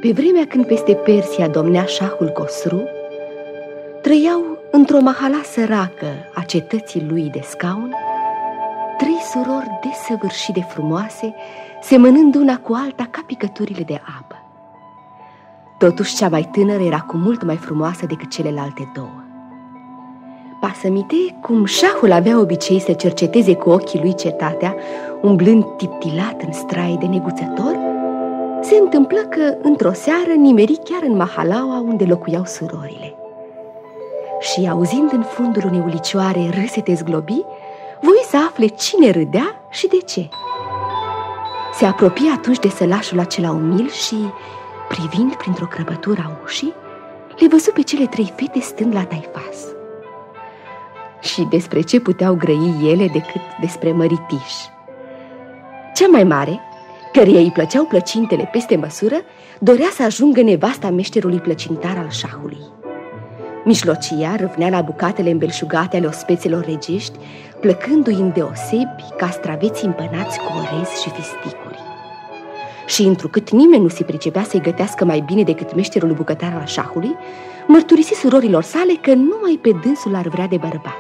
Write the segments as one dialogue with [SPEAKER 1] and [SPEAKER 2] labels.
[SPEAKER 1] Pe vremea când peste Persia domnea șahul Cosru, trăiau într-o mahala săracă a cetății lui de scaun 3 surori desăvârșit de frumoase, semănând una cu alta ca picăturile de apă. Totuși cea mai tânără era cu mult mai frumoasă decât celelalte 2. Pasămite, cum șahul avea obicei să cerceteze cu ochii lui cetatea, umblând tiptilat în straie de neguțător, se întâmplă că, într-o seară, nimeri chiar în mahalaua unde locuiau surorile. Și, auzind în fundul unei ulicioare râsete zglobi, voi să afle cine râdea și de ce. Se apropie atunci de sălașul acela umil și, privind printr-o crăpătură a ușii, le văzu pe cele 3 fete stând la taifas. Și despre ce puteau grăi ele decât despre măritiș. Cea mai mare, căreia îi plăceau plăcintele peste măsură, dorea să ajungă nevasta meșterului plăcintar al șahului. Mijlocia râvnea la bucatele îmbelșugate ale ospețelor regești, plăcându-i îndeosebi castraveții împănați cu orez și fisticuri. Și întrucât nimeni nu se pricepea să-i gătească mai bine decât meșterul bucătar al șahului, mărturisi surorilor sale că numai pe dânsul ar vrea de bărbat.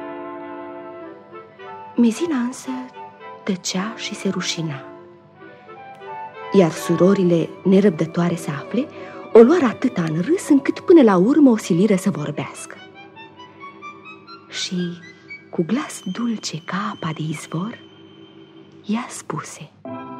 [SPEAKER 1] Mezina însă tăcea și se rușina, iar surorile, nerăbdătoare să afle, o luară atâta în râs încât până la urmă o siliră să vorbească. Și, cu glas dulce ca apa de izvor, ea spuse: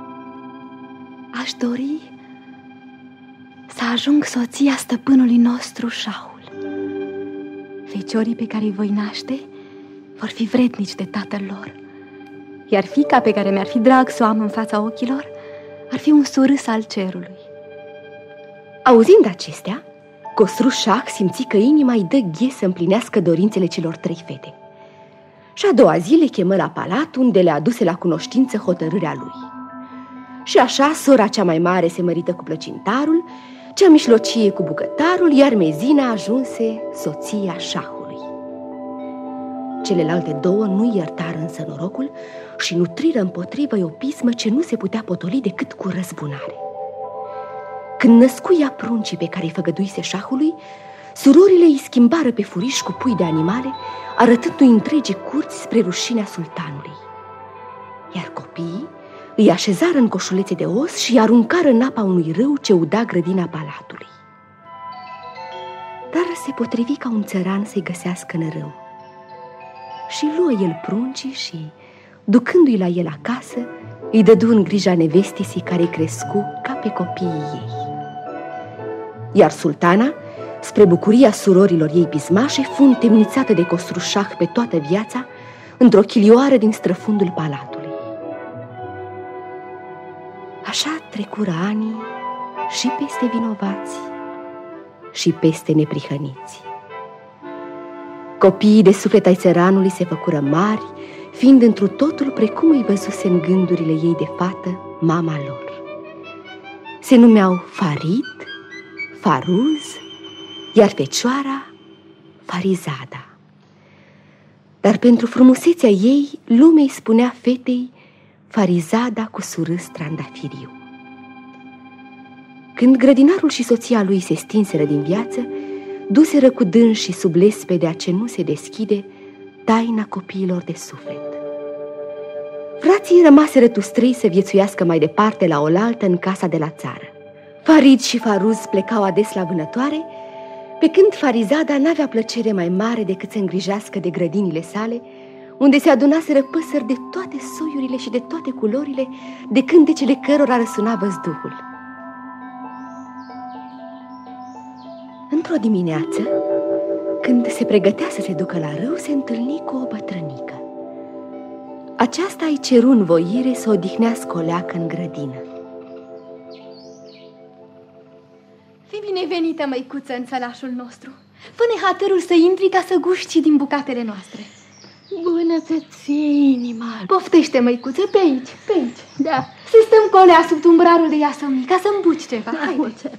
[SPEAKER 2] aș dori să ajung soția stăpânului nostru, șahul. Feciorii pe care îi voi naște vor fi vrednici de tatăl lor, iar fiica pe care mi-ar fi drag să o am în fața ochilor ar fi un surâs al cerului.
[SPEAKER 1] Auzind acestea, Cosru Șah simți că inima îi dă ghe să împlinească dorințele celor 3 fete. Și a doua zi le chemă la palat, unde le aduse la cunoștință hotărârea lui. Și așa sora cea mai mare se mărită cu plăcintarul, cea mijlocie cu bucătarul, iar Mezina ajunse soția șahului. Celelalte 2 nu iertară însă norocul și nutriră împotrivă o pismă ce nu se putea potoli decât cu răzbunare. Când născu ea pruncii pe care îi făgăduise șahului, surorile îi schimbară pe furiș cu pui de animale, arătându-i întregi curți spre rușinea sultanului. Iar copiii îi așezară în coșulețe de os și îi aruncară în apa unui râu ce uda grădina palatului. Dar se potrivi ca un țăran să-i găsească în râu. Și luă el pruncii și, ducându-i la el acasă, îi dădu în grija nevestisii care îi crescu ca pe copiii ei. Iar sultana, spre bucuria surorilor ei pismașe, fu întemnițată de Cosru Șah pe toată viața într-o chilioară din străfundul palatului. Așa trecură anii și peste vinovați și peste neprihăniți. Copiii de suflet ai țăranului se făcură mari, fiind întru totul precum îi văzuse în gândurile ei de fată mama lor. Se numeau Farid, Faruz, iar fecioara Farizada. Dar pentru frumusețea ei, lumea îi spunea fetei Farizada cu surâs trandafiriu. Când grădinarul și soția lui se stinseră din viață, duseră cu dânsii sub lespedea ce nu se deschide taina copiilor de suflet. Frații rămaseră tustrei să viețuiască mai departe la oaltă în casa de la țară. Farid și Faruz plecau ades la vânătoare, pe când Farizada n-avea plăcere mai mare decât să îngrijească de grădinile sale, unde se adunaseră păsări de toate soiurile și de toate culorile, de cântecele cărora răsuna văzduhul. Într-o dimineață, când se pregătea să se ducă la râu, se întâlni cu o bătrânică. Aceasta îi ceru în voire să odihnească o leacă în grădină.
[SPEAKER 2] Fii binevenită, măicuță, în sălașul nostru. Fă-ne hatărul să intri ca să guști din bucatele noastre.
[SPEAKER 3] Bună să-ți fie inima.
[SPEAKER 2] Poftește, măicuță, pe aici, pe aici.
[SPEAKER 3] Da.
[SPEAKER 2] Să stăm colea sub tumbrarul de iasămii, ca să îmbuci ceva. Haide.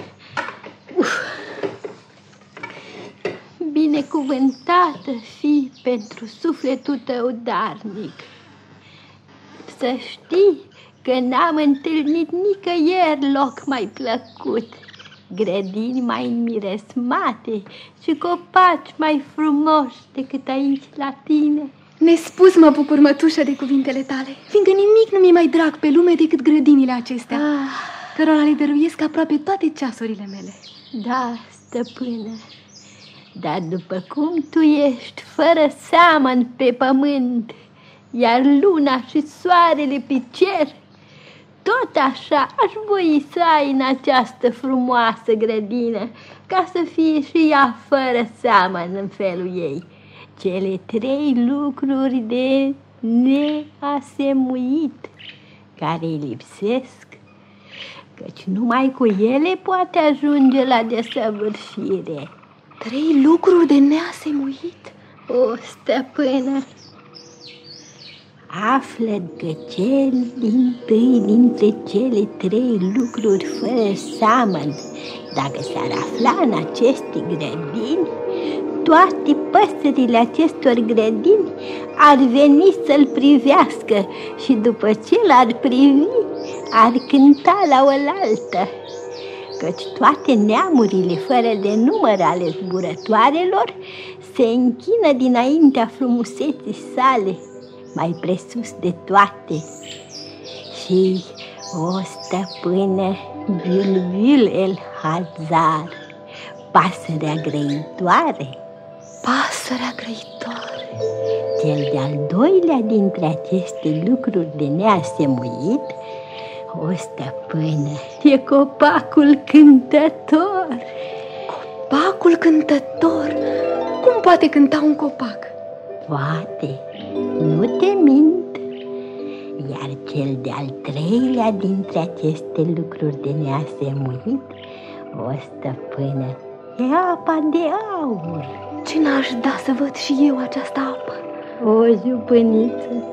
[SPEAKER 3] Binecuvântată fii pentru sufletul tău darnic. Să știi că n-am întâlnit nicăieri loc mai plăcut. Grădini mai miresmate și copaci mai frumoși decât aici la tine.
[SPEAKER 2] Nespus mă bucur, mătușă, de cuvintele tale, fiindcă nimic nu mi-e mai drag pe lume decât grădinile acestea, cărora le dăruiesc aproape toate ceasurile mele.
[SPEAKER 3] Da, stăpână, dar după cum tu ești fără seamăn pe pământ, iar luna și soarele pe cer, tot așa aș voi să ai în această frumoasă grădină, ca să fie și ea fără seamăn în felul ei. Cele 3 lucruri de neasemuit care îi lipsesc, căci numai cu ele poate ajunge la desăvârșire.
[SPEAKER 2] 3 lucruri de neasemuit?
[SPEAKER 3] O, stăpână, află că cel dintâi dintre cele 3 lucruri fără seamăn, dacă s-ar afla în aceste grădini, toate păsările acestor grădini ar veni să-l privească și după ce l-ar privi, ar cânta la oaltă, căci toate neamurile fără de număr ale zburătoarelor se închină dinaintea frumuseții sale, mai presus de toate. Și, o stăpână, Bulbul el Hazar, pasărea grăitoare.
[SPEAKER 2] Pasărea grăitoare.
[SPEAKER 3] Cel de-al 2-lea dintre aceste lucruri de neasemuit, o stăpână, e copacul cântător.
[SPEAKER 2] Copacul cântător? Cum poate cânta un copac?
[SPEAKER 3] Poate, nu te mint. Iar cel de-al 3-lea dintre aceste lucruri de neasemuit, o stăpână, e apa de aur.
[SPEAKER 2] Ce n-aș da să văd și eu această apă?
[SPEAKER 3] O, jupâniță,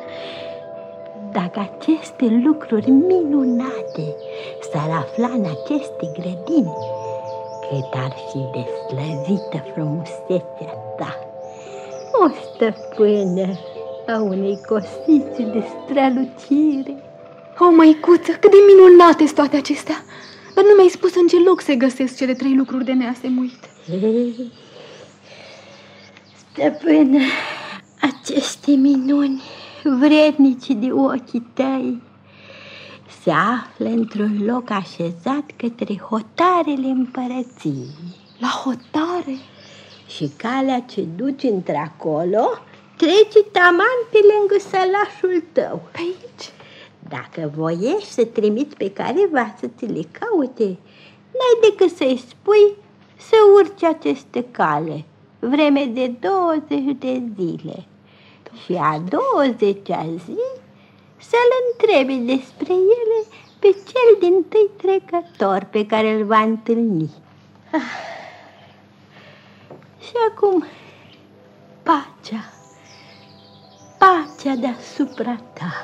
[SPEAKER 3] dacă aceste lucruri minunate s-ar afla în aceste grădini, cât ar fi de slăvită frumusețea ta, o stăpână a unei cosițe de strălucire.
[SPEAKER 2] O, măicuță, cât de minunate sunt toate acestea! Dar nu mi-ai spus în ce loc se găsesc cele 3 lucruri de neasemuit.
[SPEAKER 3] Ei, stăpână, aceste minuni vrednici de ochii tăi se află într-un loc așezat către hotarele împărăției.
[SPEAKER 2] La hotare?
[SPEAKER 3] Și calea ce duce într-acolo trece taman pe lângă sălașul tău.
[SPEAKER 2] Pe aici?
[SPEAKER 3] Dacă voiești să trimiți pe careva să ți le caute, n-ai decât să-i spui să urci aceste cale, vreme de 20 de zile. Și a 20-a zi să-l întrebi despre ele pe cel dintâi trecător pe care îl va întâlni. Și acum, pacea deasupra ta,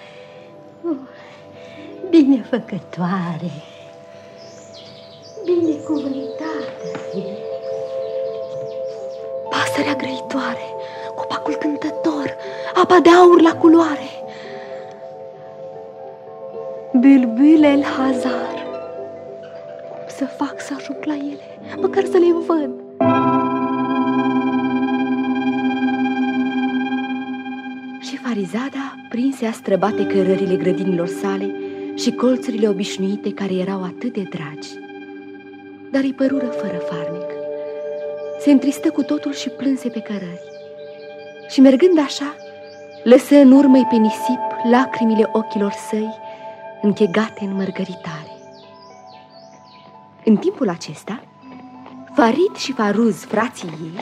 [SPEAKER 3] binefăcătoare, binecuvântată fie.
[SPEAKER 2] Pasărea grăitoare, copacul cântător, apa de aur la culoare. Bulbul el Hazar. Cum să fac să ajung la ele, măcar să le văd?
[SPEAKER 1] Și Farizada prinse a străbate cărările grădinilor sale și colțurile obișnuite care erau atât de dragi. Dar îi părură fără farmec. Se întristă cu totul și plânse pe cărări. Și mergând așa, lăsă în urmă pe nisip lacrimile ochilor săi închegate în mărgăritare. În timpul acesta, Farid și Faruz, frații ei...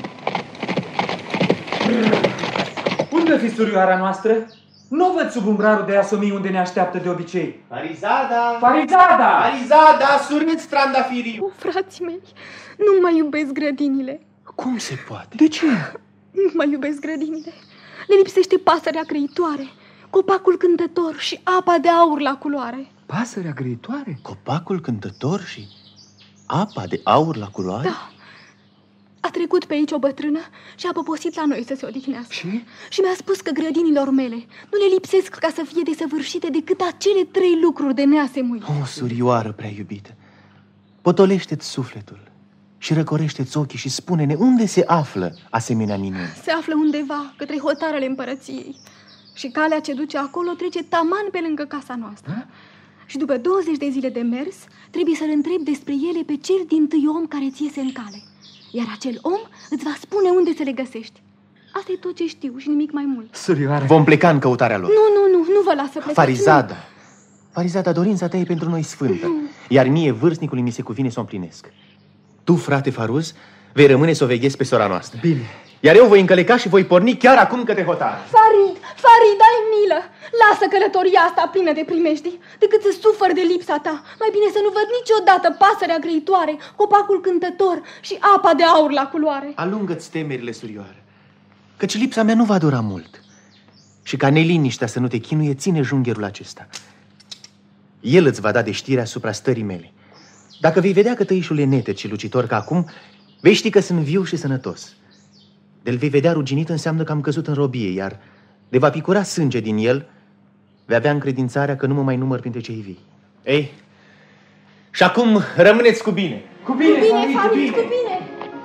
[SPEAKER 4] Unde fi surioara noastră? Nu văd sub umbrarul de asomii unde ne așteaptă de obicei.
[SPEAKER 5] Farizada!
[SPEAKER 4] Farizada!
[SPEAKER 5] Farizada, suriți trandafiriu!
[SPEAKER 2] O, frații mei, nu mai iubesc grădinile.
[SPEAKER 5] Cum se poate?
[SPEAKER 4] De ce?
[SPEAKER 2] Nu mai iubesc grădinile. Le lipsește pasărea grăitoare, copacul cântător și apa de aur la culoare.
[SPEAKER 4] Pasărea grăitoare?
[SPEAKER 5] Copacul cântător și apa de aur la culoare?
[SPEAKER 2] Da. trecut pe aici o bătrână și a poposit la noi să se odihnească. Și mi-a spus că grădinilor mele nu le lipsesc ca să fie desăvârșite decât acele 3 lucruri de neasemuit.
[SPEAKER 5] O, surioară prea iubită, potolește-ți sufletul și răcorește-ți ochii și spune-ne unde se află asemenea minuni.
[SPEAKER 2] Se află undeva către hotarele împărăției și calea ce duce acolo trece taman pe lângă casa noastră. Și după 20 de zile de mers, trebuie să-l întrebi despre ele pe cel dintâi om care ți iese în cale. Iar acel om îți va spune unde să le găsești. Asta e tot ce știu și nimic mai mult.
[SPEAKER 4] Surioară,
[SPEAKER 5] Vom pleca în căutarea lor.
[SPEAKER 2] Nu vă las să plecați.
[SPEAKER 5] Farizada, dorința ta e pentru noi sfântă, iar mie, vârstnicului, mi se cuvine să o împlinesc. Tu, frate Faruz, vei rămâne să o veghezi pe sora noastră.
[SPEAKER 4] Bine.
[SPEAKER 5] Iar eu voi încăleca și voi porni chiar acum către hotar.
[SPEAKER 2] Farid, ai milă! Lasă călătoria asta plină de primejdii, decât să sufăr de lipsa ta. Mai bine să nu văd niciodată pasărea grăitoare, copacul cântător și apa de aur la culoare.
[SPEAKER 5] Alungă-ți temerile, surioară, căci lipsa mea nu va dura mult. Și ca neliniștea să nu te chinuie, ține jungherul acesta. El îți va da de știre asupra stării mele. Dacă vei vedea că tăișul e neted și lucitor ca acum, vei ști că sunt viu și sănătos. De-l vei vedea ruginit înseamnă că am căzut în robie, iar de va picura sânge din el, vei avea încredințarea că nu mă mai număr printre cei vii. Ei, și acum rămâneți cu bine.
[SPEAKER 4] Cu bine,
[SPEAKER 2] Farid, cu bine!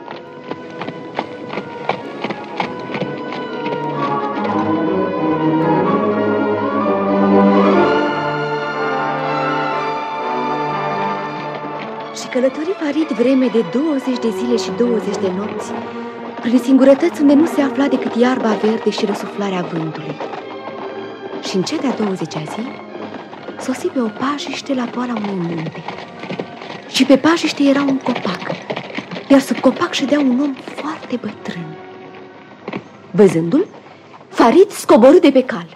[SPEAKER 1] Și călători Farid vreme de 20 de zile și 20 de nopți, prin singurătăți unde nu se afla decât iarba verde și răsuflarea vântului. Și în cea de-a 20-a zi sosi pe o pajiște la poala unui munte. Și pe pajiște era un copac, iar sub copac ședea un om foarte bătrân. Văzându-l, Farid scoborî de pe cal.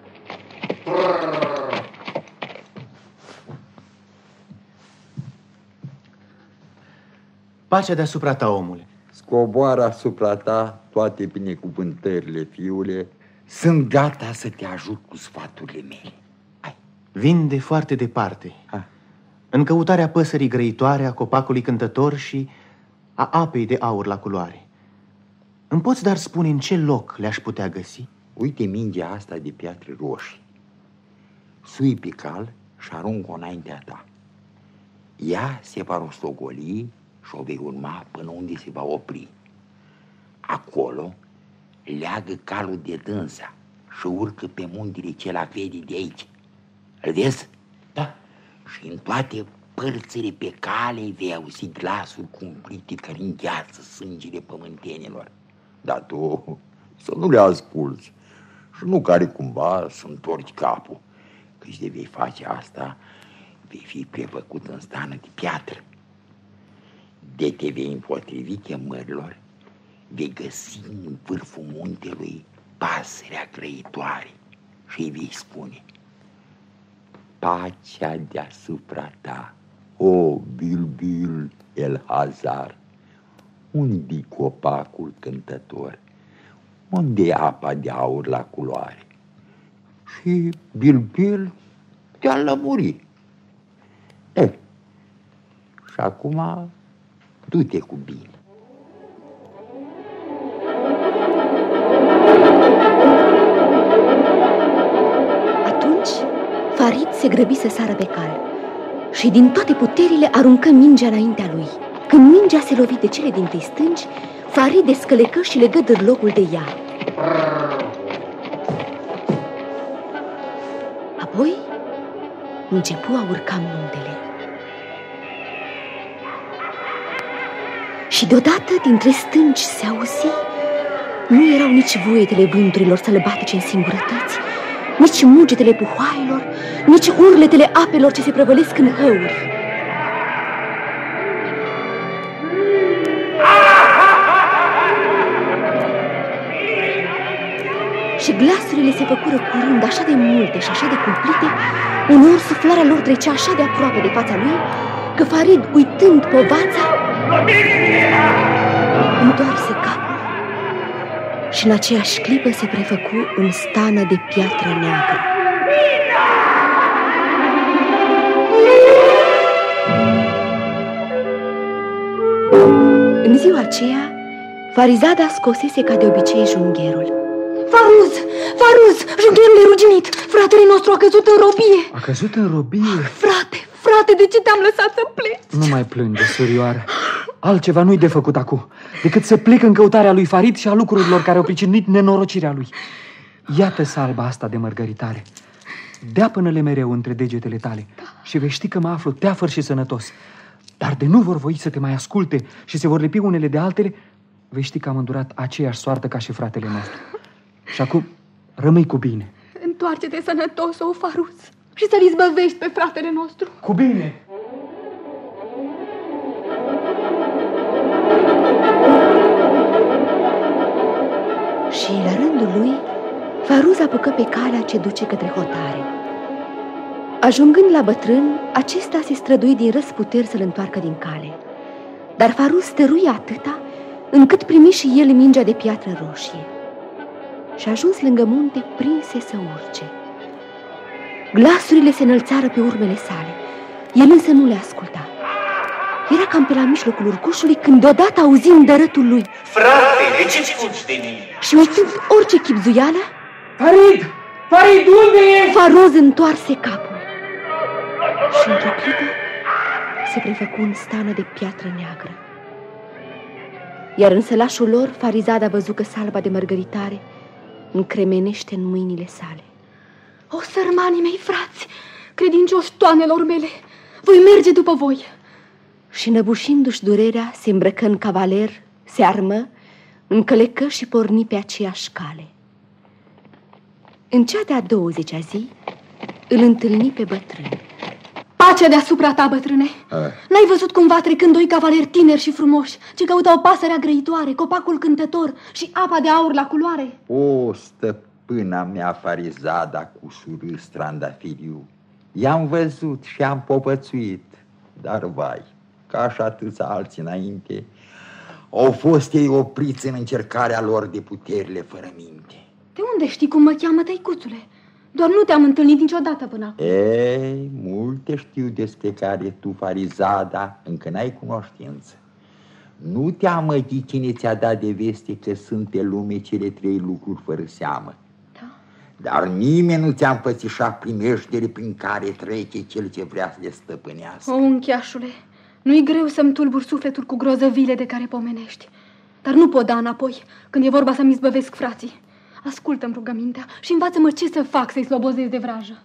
[SPEAKER 5] Pacea deasupra ta, omule.
[SPEAKER 6] Scoboară asupra ta toate binecuvântările, fiule. Sunt gata să te ajut cu sfaturile mele. Hai.
[SPEAKER 5] Vin de foarte departe, în căutarea păsării grăitoare, a copacului cântător și a apei de aur la culoare. Îmi poți dar spune în ce loc le-aș putea găsi?
[SPEAKER 6] Uite mingea asta de piatre roșii. Sui pe cal și arunc-o înaintea ta. Ea se va rostogoli și o vei urma până unde se va opri. Acolo leagă calul de dânsa și urcă pe muntele ce la vede de aici. Îl vezi?
[SPEAKER 5] Da.
[SPEAKER 6] Și în toate părțile pe cale vei auzi glasul cumplite care îngheață sângele pământenilor. Dar tu să nu le asculți și nu care cumva să întorci capul, căci de vei face asta, vei fi prefăcut în stană de piatră. De te vei împotrivi chemărilor, vei găsi în vârful muntelui pasărea grăitoare și îi vei spune: pacea deasupra ta, o Bilbil el Hazar. Unde-i copacul cântător? Unde-i apa de aur la culoare? Și Bilbil te-a lămurit. Și acum du-te cu bine.
[SPEAKER 1] Atunci Farid se grăbi să sară pe cal și din toate puterile aruncă mingea înaintea lui. Când mingea se lovi de cele dintâi stângi, Farid descălecă și legă dârlogul de ea. Apoi începu a urca muntele. Și deodată dintre stânci se auzi. Nu erau nici vuietele vânturilor sălbatice în singurătăți, nici mugetele puhoailor, nici urletele apelor ce se prăvălesc în hăuri. Și glasurile se făcură curând așa de multe și așa de cumplite, uneori suflarea lor trecea așa de aproape de fața lui, că Farid, uitând povața, întoarse capul și în aceeași clipă se prefăcu în stană de piatră neagră. În ziua aceea, Farizada scosese ca de obicei jungherul.
[SPEAKER 2] Faruz! Faruz! Jungherul e ruginit! Fratele nostru a căzut în robie!
[SPEAKER 4] A căzut în robie?
[SPEAKER 2] Frate, de ce te-am lăsat să pleci?
[SPEAKER 4] Nu mai plânge, surioară. Altceva nu-i de făcut acum decât să plec în căutarea lui Farid și a lucrurilor care au pricinuit nenorocirea lui. Iată salba asta de mărgăritare. Deapănă-le mereu între degetele tale și vei ști că mă aflu teafăr și sănătos. Dar de nu vor voi să te mai asculte și se vor lipi unele de altele, vei ști că am îndurat aceeași soartă ca și fratele nostru. Și acum rămâi cu bine.
[SPEAKER 2] Întoarce-te sănătos, o Faruz, și să-l izbăvești pe fratele nostru.
[SPEAKER 4] Cu bine!
[SPEAKER 1] Și la rândul lui, Faruz apucă pe calea ce duce către hotare. Ajungând la bătrân, acesta se strădui din răzputeri să-l întoarcă din cale. Dar Faruz stăruie atâta încât primi și el mingea de piatră roșie. Și ajuns lângă munte, prinse să urce. Glasurile se înălțară pe urmele sale. El însă nu le asculta. Era cam pe la mijlocul urcușului când deodată auzi îndărătul lui:
[SPEAKER 5] Frate, de ce fugi de mine?
[SPEAKER 1] Și uitând orice chibzuială,
[SPEAKER 4] Farid! Farid, unde ești?
[SPEAKER 1] Faruz întoarse capul și într-o clipă se prefăcu în stană de piatră neagră. Iar în sălașul lor, Farizada văzu că salba de mărgăritare încremenește în mâinile sale.
[SPEAKER 2] O, sărmanii mei frați, credincioși toanelor mele, voi merge după voi.
[SPEAKER 1] Și năbușindu-și durerea, se îmbrăcă în cavaler, se armă, încălecă și porni pe aceeași cale. În cea de-a 20-a zi, îl întâlni pe bătrân.
[SPEAKER 2] Pacea deasupra ta, bătrâne. N-ai văzut cumva trecând doi cavaleri tineri și frumoși, ce căutau pasărea grăitoare, copacul cântător și apa de aur la culoare?
[SPEAKER 6] O, stăpâna mea Farizada cu surâs trandafiriu, i-am văzut și am popățuit, dar vai, ca și atâția alții înainte, au fost ei opriți în încercarea lor de puterile fără minte.
[SPEAKER 2] De unde știi cum mă cheamă, tăicuțule? Doar nu te-am întâlnit niciodată până acum.
[SPEAKER 6] Ei, multe știu despre care tu, Farizada, încă n-ai cunoștință. Nu te amăgi cine ți-a dat de veste că sunt pe lume cele 3 lucruri fără seamă.
[SPEAKER 2] Da.
[SPEAKER 6] Dar nimeni nu ți-a împățișat primejdere prin care trece cel ce vrea să le stăpânească.
[SPEAKER 2] O, uncheașule, nu-i greu să-mi tulburi sufletul cu grozăvile de care pomenești. Dar nu pot da înapoi când e vorba să-mi izbăvesc frații. Ascultă-mi rugămintea și învață-mă ce să fac să-i slobozesc de vrajă.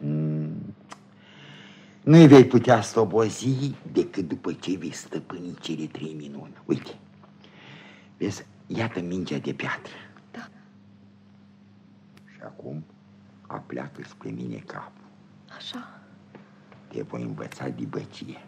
[SPEAKER 6] Nu-i vei putea slobozi decât după ce vei stăpâni cele 3 minuni. Uite, vezi, iată mingea de piatră.
[SPEAKER 2] Da.
[SPEAKER 6] Și acum apleacă spre mine capul.
[SPEAKER 2] Așa.
[SPEAKER 6] Te voi învăța dibăcie.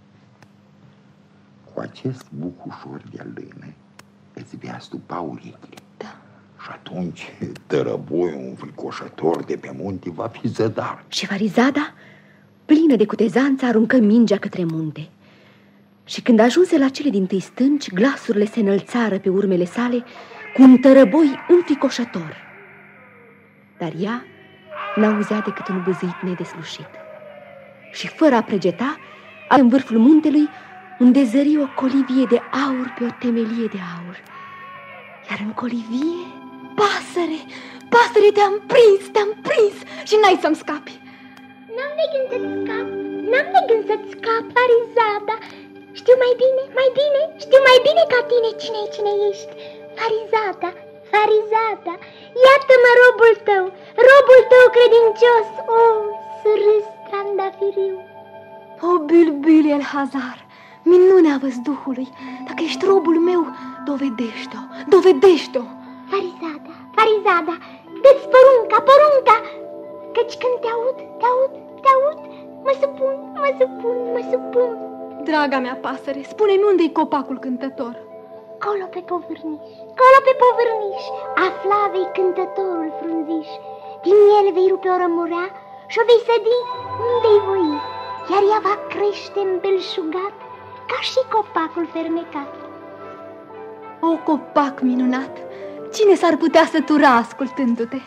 [SPEAKER 6] Cu acest buc ușor de lână îți vei astupa urechile.
[SPEAKER 2] Da.
[SPEAKER 6] Și atunci tărăboiul înfricoșător de pe munte va fi zădar.
[SPEAKER 1] Și Farizada, plină de cutezanță, aruncă mingea către munte. Și când ajunse la cele dintâi stânci, glasurile se înălțară pe urmele sale cu un tărăboi înfricoșător. Dar ea n-auzea decât un bâzâit nedeslușit. Și fără a pregeta, în vârful muntelui, unde zări o colivie de aur pe o temelie de aur. Iar în colivie, pasăre, te-am prins și n-ai să-mi scapi.
[SPEAKER 3] N-am de gând să-ți scap, n-am de gând să-ți scap, Farizada. Știu mai bine ca tine cine ești. Farizada, iată-mă robul tău credincios, o, surâs trandafiriu.
[SPEAKER 2] O, Bulbul el Hazar, minunea văzduhului, dacă ești robul meu, dovedește-o.
[SPEAKER 3] Farizada, dă-ți porunca, căci când te aud, mă supun.
[SPEAKER 2] Draga mea pasăre, spune-mi unde-i copacul cântător?
[SPEAKER 3] Colo pe povârniș, afla vei cântătorul frunziș. Din el vei rupe o rămurea și-o vei sădi unde-i voi, iar ea va crește îmbelșugat ca și copacul fermecat.
[SPEAKER 2] O, copac minunat, cine s-ar putea sătura ascultându-te?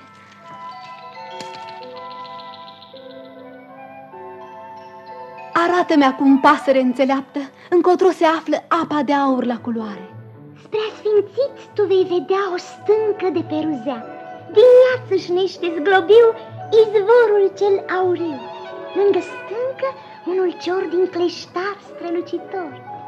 [SPEAKER 2] Arată-mi acum, pasăre înțeleaptă, încotro se află apa de aur la culoare.
[SPEAKER 7] preasfințit, tu vei vedea o stâncă de peruzea. Din ea țâșnește zglobiu izvorul cel auriu. Lângă stâncă un ulcior din cleștar strălucitor.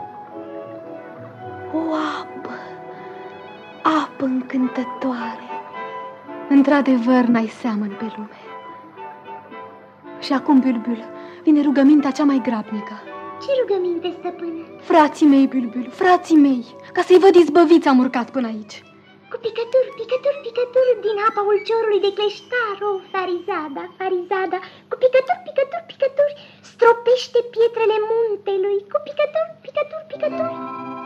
[SPEAKER 2] O apă, apă încântătoare. Într-adevăr n-ai seamăn pe lume. Și acum, Bülbül, vine rugămintea cea mai grabnică.
[SPEAKER 7] Ce rugăminte, stăpână?
[SPEAKER 2] Frații mei, Bülbül, frații mei, ca să-i văd izbăviți am urcat până aici.
[SPEAKER 7] Cu picături, picături, picături din apa ulciorului de cleștar, o, Farizada, Farizada. Cu picături, picături, picături, stropește pietrele muntelui. Cu picături, picături, picături.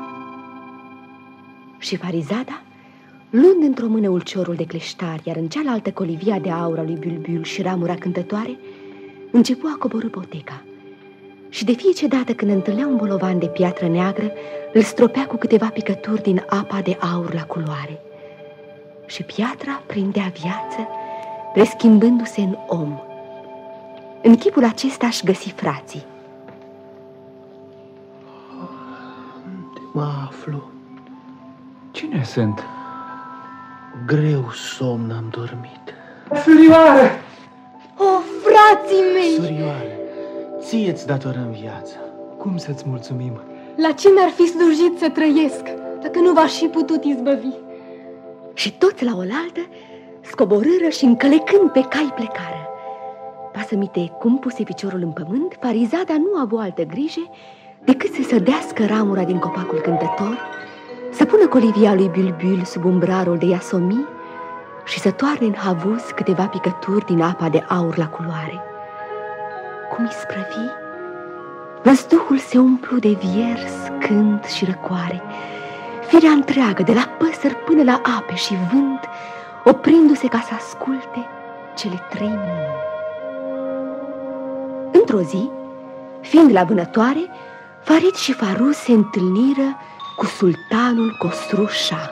[SPEAKER 1] Și Farizada, luând într-o mână ulciorul de cleștar, iar în cealaltă colivia de aur a lui Bülbül și ramura cântătoare, începu a coborî poteca. Și de fiecare dată când întâlnea un bolovan de piatră neagră, îl stropea cu câteva picături din apa de aur la culoare. Și piatra prindea viață, preschimbându-se în om. În chipul acesta își găsi frații.
[SPEAKER 5] Unde mă aflu?
[SPEAKER 4] Cine sunt?
[SPEAKER 5] Greu somn am dormit.
[SPEAKER 4] Surioară!
[SPEAKER 2] O, frații mei!
[SPEAKER 5] Surioare, ție-ți datorăm viața.
[SPEAKER 4] Cum să-ți mulțumim?
[SPEAKER 2] La ce mi-ar fi slujit să trăiesc, dacă nu v-aș fi putut izbăvi?
[SPEAKER 1] Și toți la oaltă scoborâră și încălecând pe cai plecară. Pasămite cum puse piciorul în pământ, Farizada nu a avut altă grijă decât să sădească ramura din copacul cântător, să pună colivia lui Bülbül sub umbrarul de iasomi și să toarne în havuz câteva picături din apa de aur la culoare. Cum isprăvi, văzduhul se umplu de viers, cânt și răcoare. Firea întreagă, de la păsări până la ape și vânt, oprindu-se ca să asculte cele trei minuni. Într-o zi, fiind la vânătoare, Farid și Faruz se întâlniră cu sultanul Khosru Shah.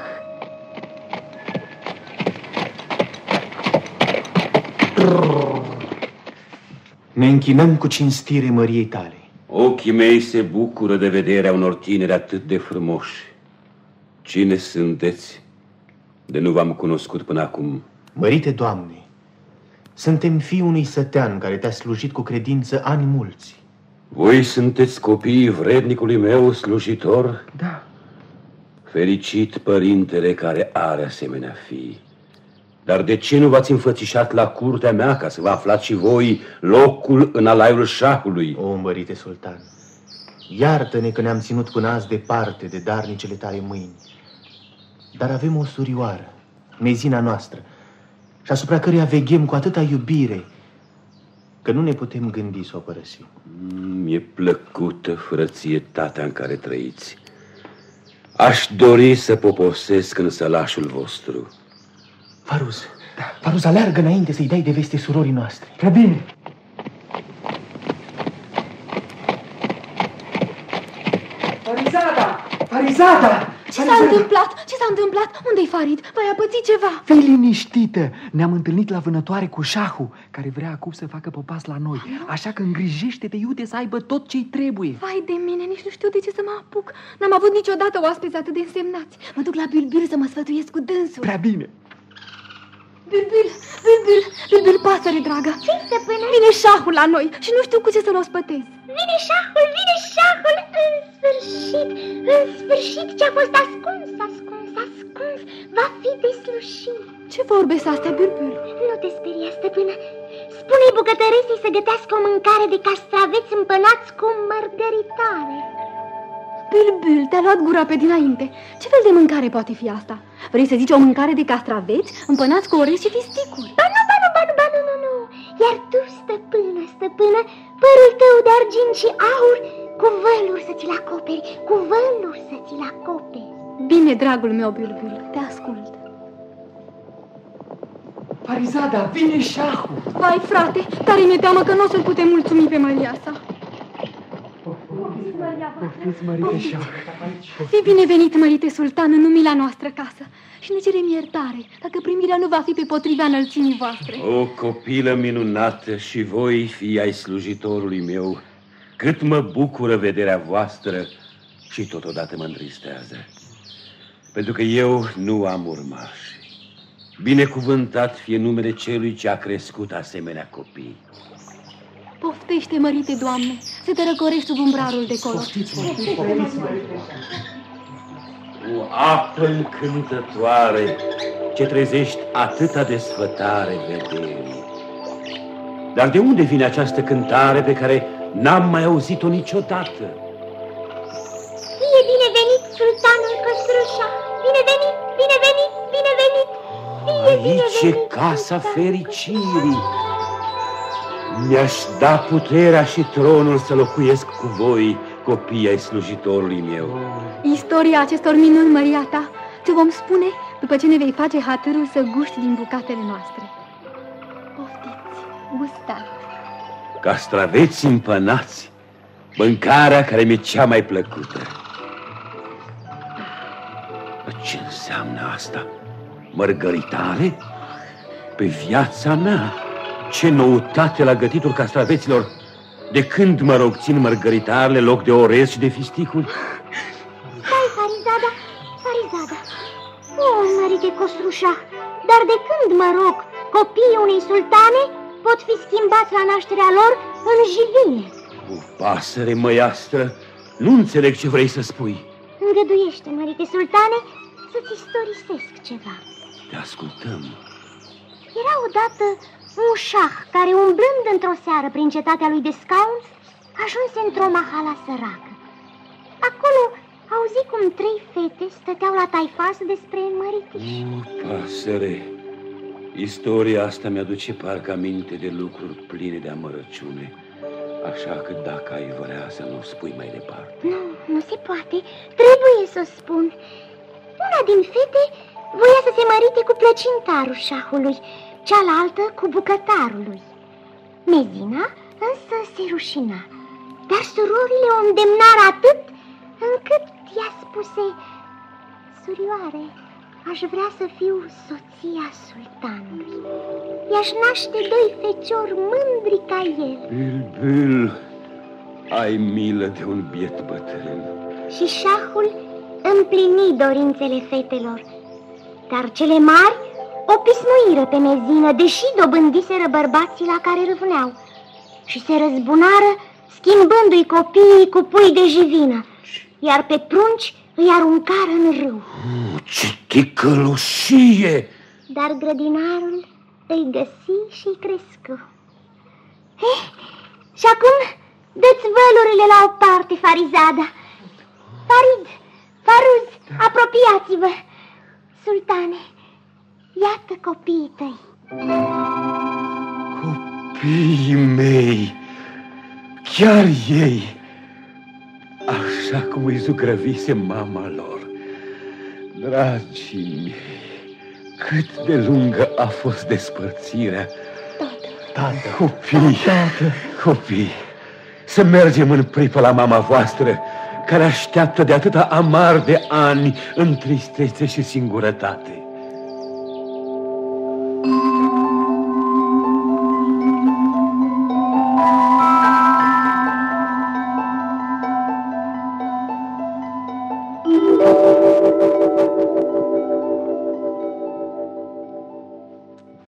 [SPEAKER 5] Ne închinăm cu cinstire măriei tale.
[SPEAKER 8] Ochii mei se bucură de vederea unor tineri atât de frumoși. Cine sunteți? De nu v-am cunoscut până acum.
[SPEAKER 5] Mărite Doamne, suntem fii unui sătean care te-a slujit cu credință ani mulți.
[SPEAKER 8] Voi sunteți copiii vrednicului meu slujitor?
[SPEAKER 4] Da.
[SPEAKER 8] Fericit părintele care are asemenea fii. Dar de ce nu v-ați înfățișat la curtea mea ca să vă aflați și voi locul în alaiul șahului?
[SPEAKER 5] O, mărite sultan, iartă-ne că ne-am ținut până azi departe de darnicele tale mâini. Dar avem o surioară, mezina noastră, și asupra căreia veghem cu atâta iubire că nu ne putem gândi să o părăsim.
[SPEAKER 8] Mi-e plăcută frățietatea în care trăiți. Aș dori să poposesc în sălașul vostru.
[SPEAKER 5] Faruz, Faruz, aleargă înainte să-i dai de veste surorii noastre.
[SPEAKER 4] Prea bine. Farizada! Farizada!
[SPEAKER 2] Ce s-a întâmplat? Ce s-a întâmplat? Unde-i Farid? V-ai apățit ceva?
[SPEAKER 4] Fii liniștită! Ne-am întâlnit la vânătoare cu șahul, care vrea acum să facă popas la noi. Așa că îngrijește-te, iute, să aibă tot ce-i trebuie.
[SPEAKER 2] Vai de mine, nici nu știu de ce să mă apuc. N-am avut niciodată oaspeți atât de însemnați. Mă duc la Bülbül să mă sfătuiesc cu dânsul.
[SPEAKER 4] Prea bine.
[SPEAKER 2] Bülbül, Bülbül, Bülbül, pasăre dragă.
[SPEAKER 7] Ce, stăpână?
[SPEAKER 2] Vine șahul la noi și nu știu cu ce să-l ospătez.
[SPEAKER 7] Vine șahul, în sfârșit, ce-a fost ascuns, va fi deslușit.
[SPEAKER 2] Ce vorbesc astea, Bülbül?
[SPEAKER 7] Nu te speria, stăpână. Spune-i bucătăresei să gătească o mâncare de castraveți împănați cu mărgăritare.
[SPEAKER 2] Bülbül, te-a luat gura pe dinainte. Ce fel de mâncare poate fi asta? Vrei să zici o mâncare de castraveți împănați cu orez și fisticuri?
[SPEAKER 7] Ba nu. Iar tu, stăpână, părul tău de argint și aur, cu văluri să ți-l acoperi,
[SPEAKER 2] Bine, dragul meu, Bülbül, te ascult.
[SPEAKER 4] Farizada, vine șahul!
[SPEAKER 2] Vai, frate, tare mi-e teamă că nu o să-l putem mulțumi pe Maria sa.
[SPEAKER 4] Poftiți, mărite șah.
[SPEAKER 2] Fii binevenit, mărite sultan, în umila noastră casă. Și ne cerem iertare dacă primirea nu va fi pe potrivea înălțimii voastre.
[SPEAKER 8] O copilă minunată și voi, fii ai slujitorului meu, cât mă bucură vederea voastră și totodată mă întristează. Pentru că eu nu am urmași. Binecuvântat fie numele celui ce a crescut asemenea copii.
[SPEAKER 2] Poftește, mărite Doamne, să te răcorești sub umbrarul de colo.
[SPEAKER 8] O apă încântătoare ce trezești atâta desfătare vederii. Dar de unde vine această cântare pe care n-am mai auzit-o niciodată?
[SPEAKER 7] Fie binevenit, sultanul Căstrușa! Binevenit, binevenit, binevenit!
[SPEAKER 8] Aici e casa fericirii. Mi-aș da puterea și tronul să locuiesc cu voi, copii ai slujitorului meu.
[SPEAKER 2] Istoria acestor minuni, măria ta, ți-o vom spune după ce ne vei face hatârul să guști din bucatele noastre. Poftiți, gustați.
[SPEAKER 8] Castraveți împănați, mâncarea care mi-e cea mai plăcută. Ce înseamnă asta? Mărgăritare? Pe viața mea, ce noutate la gătitul castraveților! De când, mă rog, țin mărgăritarele loc de orez și de fisticuri?
[SPEAKER 7] Stai, Farizada, Farizada! O, mărite Căstrușa, dar de când, mă rog, copiii unei sultane pot fi schimbați la nașterea lor în jivine?
[SPEAKER 8] O pasăre măiastră, nu înțeleg ce vrei să spui.
[SPEAKER 7] Îngăduiește, mărite sultane, să-ți istorisesc ceva.
[SPEAKER 8] Te ascultăm.
[SPEAKER 7] Era odată un șah care, umblând într-o seară prin cetatea lui de scaun, ajunse într-o mahala săracă. Acolo auzi cum 3 fete stăteau la taifas despre măritiș.
[SPEAKER 8] O, pasăre, istoria asta mi-aduce parcă aminte de lucruri pline de amărăciune. Așa că dacă ai vrea să nu spui mai departe.
[SPEAKER 7] Nu, nu se poate, trebuie să o spun. Una din fete voia să se mărite cu plăcintarul șahului, cealaltă cu bucătarul lui. Mezina însă se rușina, dar surorile o îndemnară atât încât ea spuse: surioare, aș vrea să fiu soția sultanului. I-aș naște 2 feciori mândri ca el.
[SPEAKER 8] Bilbil, ai milă de un biet bătrân.
[SPEAKER 7] Și șahul împlini dorințele fetelor, dar cele mari o pismuiră pe mezină, deși dobândiseră bărbații la care râvneau, și se răzbunară schimbându-i copiii cu pui de jivină, iar pe prunci îi aruncară în râu.
[SPEAKER 8] Ce ticăloșie!
[SPEAKER 7] Dar grădinarul îi găsi și îi crescu. Și acum dă-ți vălurile la o parte, Farizada. Farid, Faruz, apropiați-vă. Sultane, iată copiii tăi.
[SPEAKER 8] Copiii mei, chiar ei, așa cum îi zugrăvise mama lor. Dragii mei, cât de lungă a fost despărțirea. Tată, copii, copii, să mergem în pripă la mama voastră, care așteaptă de atâta amar de ani în tristețe și singurătate.